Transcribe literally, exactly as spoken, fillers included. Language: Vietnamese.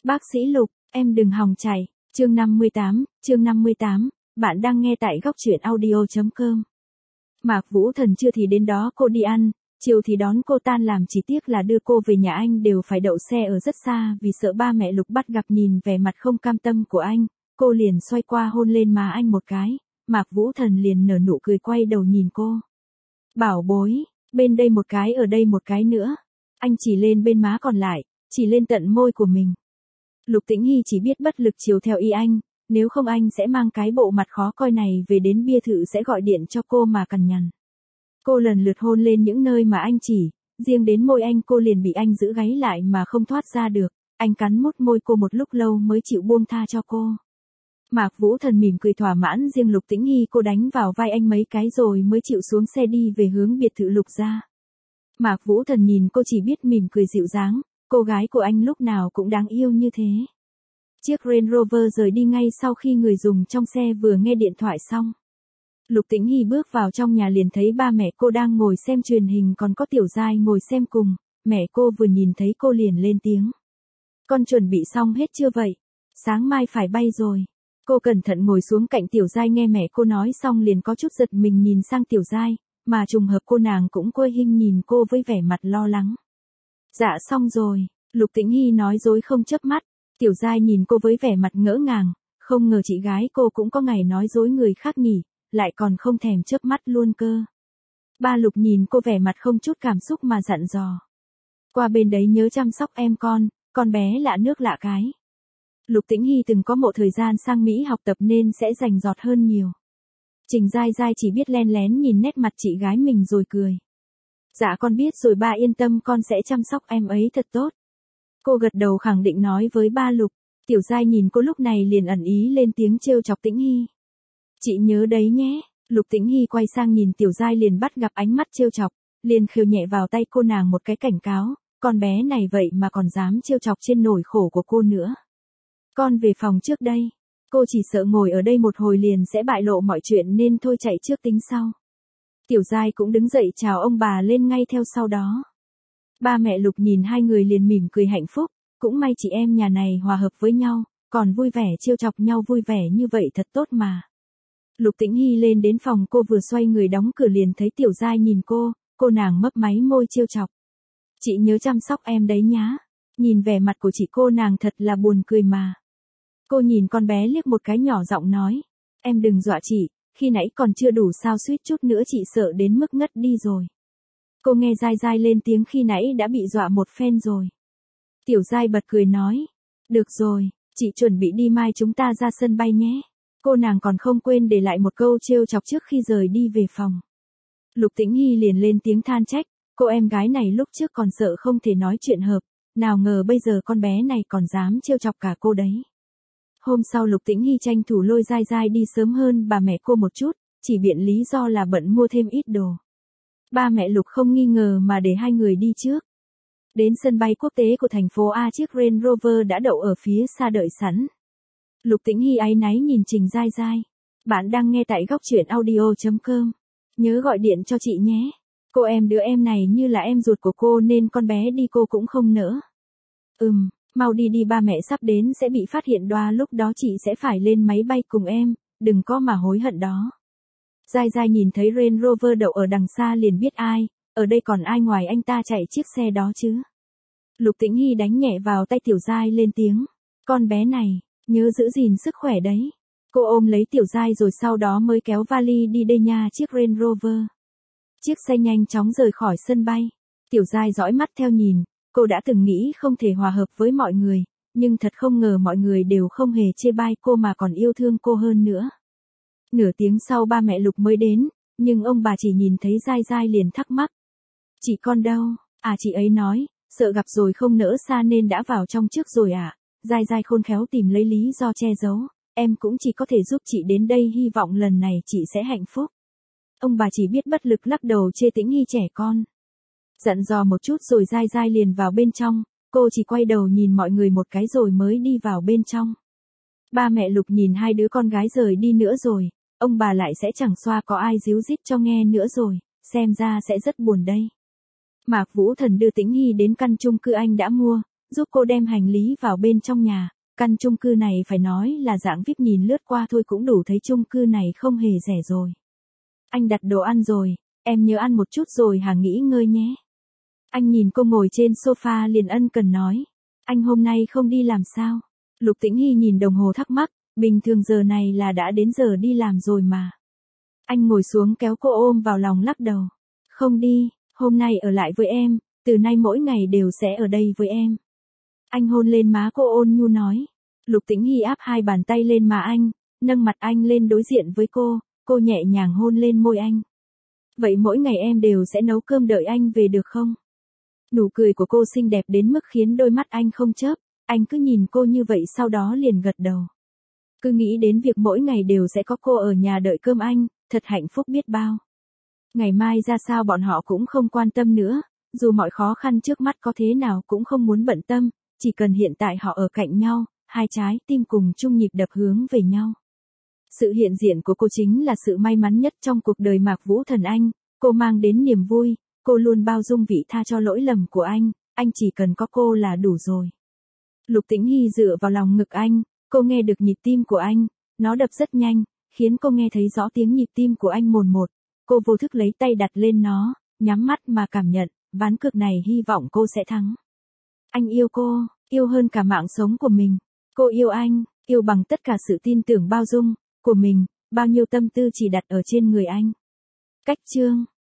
Bác sĩ Lục, em đừng hòng chạy. Chương năm mươi tám, chương năm mươi tám, bạn đang nghe tại góc truyện audio chấm com. Mạc Vũ Thần trưa thì đến đó cô đi ăn, chiều thì đón cô tan làm, chỉ tiếc là đưa cô về nhà anh đều phải đậu xe ở rất xa vì sợ ba mẹ Lục bắt gặp. Nhìn vẻ mặt không cam tâm của anh, cô liền xoay qua hôn lên má anh một cái, Mạc Vũ Thần liền nở nụ cười quay đầu nhìn cô. Bảo bối, bên đây một cái ở đây một cái nữa. Anh chỉ lên bên má còn lại, chỉ lên tận môi của mình. Lục Tĩnh Hy chỉ biết bất lực chiều theo ý anh, nếu không anh sẽ mang cái bộ mặt khó coi này về đến biệt thự sẽ gọi điện cho cô mà cằn nhằn. Cô lần lượt hôn lên những nơi mà anh chỉ, riêng đến môi anh cô liền bị anh giữ gáy lại mà không thoát ra được, anh cắn mút môi cô một lúc lâu mới chịu buông tha cho cô. Mạc Vũ Thần mỉm cười thỏa mãn, riêng Lục Tĩnh Hy cô đánh vào vai anh mấy cái rồi mới chịu xuống xe đi về hướng biệt thự Lục gia. Mạc Vũ Thần nhìn cô chỉ biết mỉm cười dịu dàng, cô gái của anh lúc nào cũng đáng yêu như thế. Chiếc Range Rover rời đi ngay sau khi người dùng trong xe vừa nghe điện thoại xong. Lục Tĩnh Hy bước vào trong nhà liền thấy ba mẹ cô đang ngồi xem truyền hình, còn có Tiểu Giai ngồi xem cùng, mẹ cô vừa nhìn thấy cô liền lên tiếng. Con chuẩn bị xong hết chưa vậy? Sáng mai phải bay rồi. Cô cẩn thận ngồi xuống cạnh Tiểu Giai, nghe mẹ cô nói xong liền có chút giật mình nhìn sang Tiểu Giai, mà trùng hợp cô nàng cũng quay hình nhìn cô với vẻ mặt lo lắng. Dạ xong rồi, Lục Tĩnh Hy nói dối không chớp mắt. Tiểu Giai nhìn cô với vẻ mặt ngỡ ngàng, không ngờ chị gái cô cũng có ngày nói dối người khác nhỉ, lại còn không thèm chớp mắt luôn cơ. Ba Lục nhìn cô vẻ mặt không chút cảm xúc mà dặn dò. Qua bên đấy nhớ chăm sóc em con, con bé lạ nước lạ cái. Lục Tĩnh Hy từng có một thời gian sang Mỹ học tập nên sẽ rành rọt hơn nhiều. Trình Giai Giai chỉ biết len lén nhìn nét mặt chị gái mình rồi cười. Dạ con biết rồi ba yên tâm, con sẽ chăm sóc em ấy thật tốt. Cô gật đầu khẳng định nói với ba Lục. Tiểu Giai nhìn cô lúc này liền ẩn ý lên tiếng trêu chọc Tĩnh Hy. Chị nhớ đấy nhé. Lục Tĩnh Hy quay sang nhìn Tiểu Giai liền bắt gặp ánh mắt trêu chọc, liền khều nhẹ vào tay cô nàng một cái cảnh cáo, con bé này vậy mà còn dám trêu chọc trên nỗi khổ của cô nữa. Con về phòng trước đây. Cô chỉ sợ ngồi ở đây một hồi liền sẽ bại lộ mọi chuyện nên thôi chạy trước tính sau. Tiểu Giai cũng đứng dậy chào ông bà lên ngay theo sau đó. Ba mẹ Lục nhìn hai người liền mỉm cười hạnh phúc, cũng may chị em nhà này hòa hợp với nhau, còn vui vẻ trêu chọc nhau vui vẻ như vậy thật tốt mà. Lục Tĩnh Hy lên đến phòng cô vừa xoay người đóng cửa liền thấy Tiểu Giai nhìn cô, cô nàng mấp máy môi trêu chọc. Chị nhớ chăm sóc em đấy nhá. Nhìn vẻ mặt của chị cô nàng thật là buồn cười mà. Cô nhìn con bé liếc một cái nhỏ giọng nói, em đừng dọa chị, khi nãy còn chưa đủ sao suýt chút nữa chị sợ đến mức ngất đi rồi. Cô nghe Giai Giai lên tiếng khi nãy đã bị dọa một phen rồi. Tiểu Giai bật cười nói, được rồi, chị chuẩn bị đi, mai chúng ta ra sân bay nhé. Cô nàng còn không quên để lại một câu trêu chọc trước khi rời đi về phòng. Lục Tĩnh Hy liền lên tiếng than trách, cô em gái này lúc trước còn sợ không thể nói chuyện hợp, nào ngờ bây giờ con bé này còn dám trêu chọc cả cô đấy. Hôm sau Lục Tĩnh Hy tranh thủ lôi Giai Giai đi sớm hơn bà mẹ cô một chút, chỉ biện lý do là bận mua thêm ít đồ. Ba mẹ Lục không nghi ngờ mà để hai người đi trước. Đến sân bay quốc tế của thành phố A, chiếc Range Rover đã đậu ở phía xa đợi sẵn. Lục Tĩnh Hy áy náy nhìn Trình Giai Giai. Bạn đang nghe tại góc truyện audio chấm com. Nhớ gọi điện cho chị nhé. Cô em đứa em này như là em ruột của cô nên con bé đi cô cũng không nỡ. Ừm, mau đi đi, ba mẹ sắp đến sẽ bị phát hiện đoa, lúc đó chị sẽ phải lên máy bay cùng em, đừng có mà hối hận đó. Giai Giai nhìn thấy Range Rover đậu ở đằng xa liền biết ai, ở đây còn ai ngoài anh ta chạy chiếc xe đó chứ. Lục Tĩnh Hy đánh nhẹ vào tay Tiểu Giai lên tiếng, con bé này, nhớ giữ gìn sức khỏe đấy. Cô ôm lấy Tiểu Giai rồi sau đó mới kéo vali đi đây nha chiếc Range Rover. Chiếc xe nhanh chóng rời khỏi sân bay. Tiểu Giai dõi mắt theo nhìn, cô đã từng nghĩ không thể hòa hợp với mọi người, nhưng thật không ngờ mọi người đều không hề chê bai cô mà còn yêu thương cô hơn nữa. Nửa tiếng sau ba mẹ Lục mới đến, nhưng ông bà chỉ nhìn thấy Giai Giai liền thắc mắc. Chị con đâu? À chị ấy nói, sợ gặp rồi không nỡ xa nên đã vào trong trước rồi ạ. À? Giai Giai khôn khéo tìm lấy lý do che giấu, em cũng chỉ có thể giúp chị đến đây, hy vọng lần này chị sẽ hạnh phúc. Ông bà chỉ biết bất lực lắc đầu chê Tĩnh Hy trẻ con. Dặn dò một chút rồi Giai Giai liền vào bên trong, cô chỉ quay đầu nhìn mọi người một cái rồi mới đi vào bên trong. Ba mẹ Lục nhìn hai đứa con gái rời đi nữa rồi, ông bà lại sẽ chẳng xoa có ai díu dít cho nghe nữa rồi, xem ra sẽ rất buồn đây. Mạc Vũ Thần đưa Tĩnh Hy đến căn chung cư anh đã mua, giúp cô đem hành lý vào bên trong nhà. Căn chung cư này phải nói là dạng vi ai pi, nhìn lướt qua thôi cũng đủ thấy chung cư này không hề rẻ rồi. Anh đặt đồ ăn rồi, em nhớ ăn một chút rồi hả, nghỉ ngơi nhé. Anh nhìn cô ngồi trên sofa liền ân cần nói. Anh hôm nay không đi làm sao? Lục Tĩnh Hy nhìn đồng hồ thắc mắc, bình thường giờ này là đã đến giờ đi làm rồi mà. Anh ngồi xuống kéo cô ôm vào lòng lắc đầu. Không đi, hôm nay ở lại với em, từ nay mỗi ngày đều sẽ ở đây với em. Anh hôn lên má cô ôn nhu nói. Lục Tĩnh Hy áp hai bàn tay lên má anh, nâng mặt anh lên đối diện với cô, cô nhẹ nhàng hôn lên môi anh. Vậy mỗi ngày em đều sẽ nấu cơm đợi anh về được không? Nụ cười của cô xinh đẹp đến mức khiến đôi mắt anh không chớp, anh cứ nhìn cô như vậy sau đó liền gật đầu. Cứ nghĩ đến việc mỗi ngày đều sẽ có cô ở nhà đợi cơm anh, thật hạnh phúc biết bao. Ngày mai ra sao bọn họ cũng không quan tâm nữa, dù mọi khó khăn trước mắt có thế nào cũng không muốn bận tâm, chỉ cần hiện tại họ ở cạnh nhau, hai trái tim cùng chung nhịp đập hướng về nhau. Sự hiện diện của cô chính là sự may mắn nhất trong cuộc đời Mạc Vũ Thần anh, cô mang đến niềm vui, cô luôn bao dung vị tha cho lỗi lầm của anh, anh chỉ cần có cô là đủ rồi. Lục Tĩnh Hy dựa vào lòng ngực anh, cô nghe được nhịp tim của anh, nó đập rất nhanh, khiến cô nghe thấy rõ tiếng nhịp tim của anh mồn một. Cô vô thức lấy tay đặt lên nó, nhắm mắt mà cảm nhận, ván cược này hy vọng cô sẽ thắng. Anh yêu cô, yêu hơn cả mạng sống của mình. Cô yêu anh, yêu bằng tất cả sự tin tưởng bao dung của mình, bao nhiêu tâm tư chỉ đặt ở trên người anh. Cách chương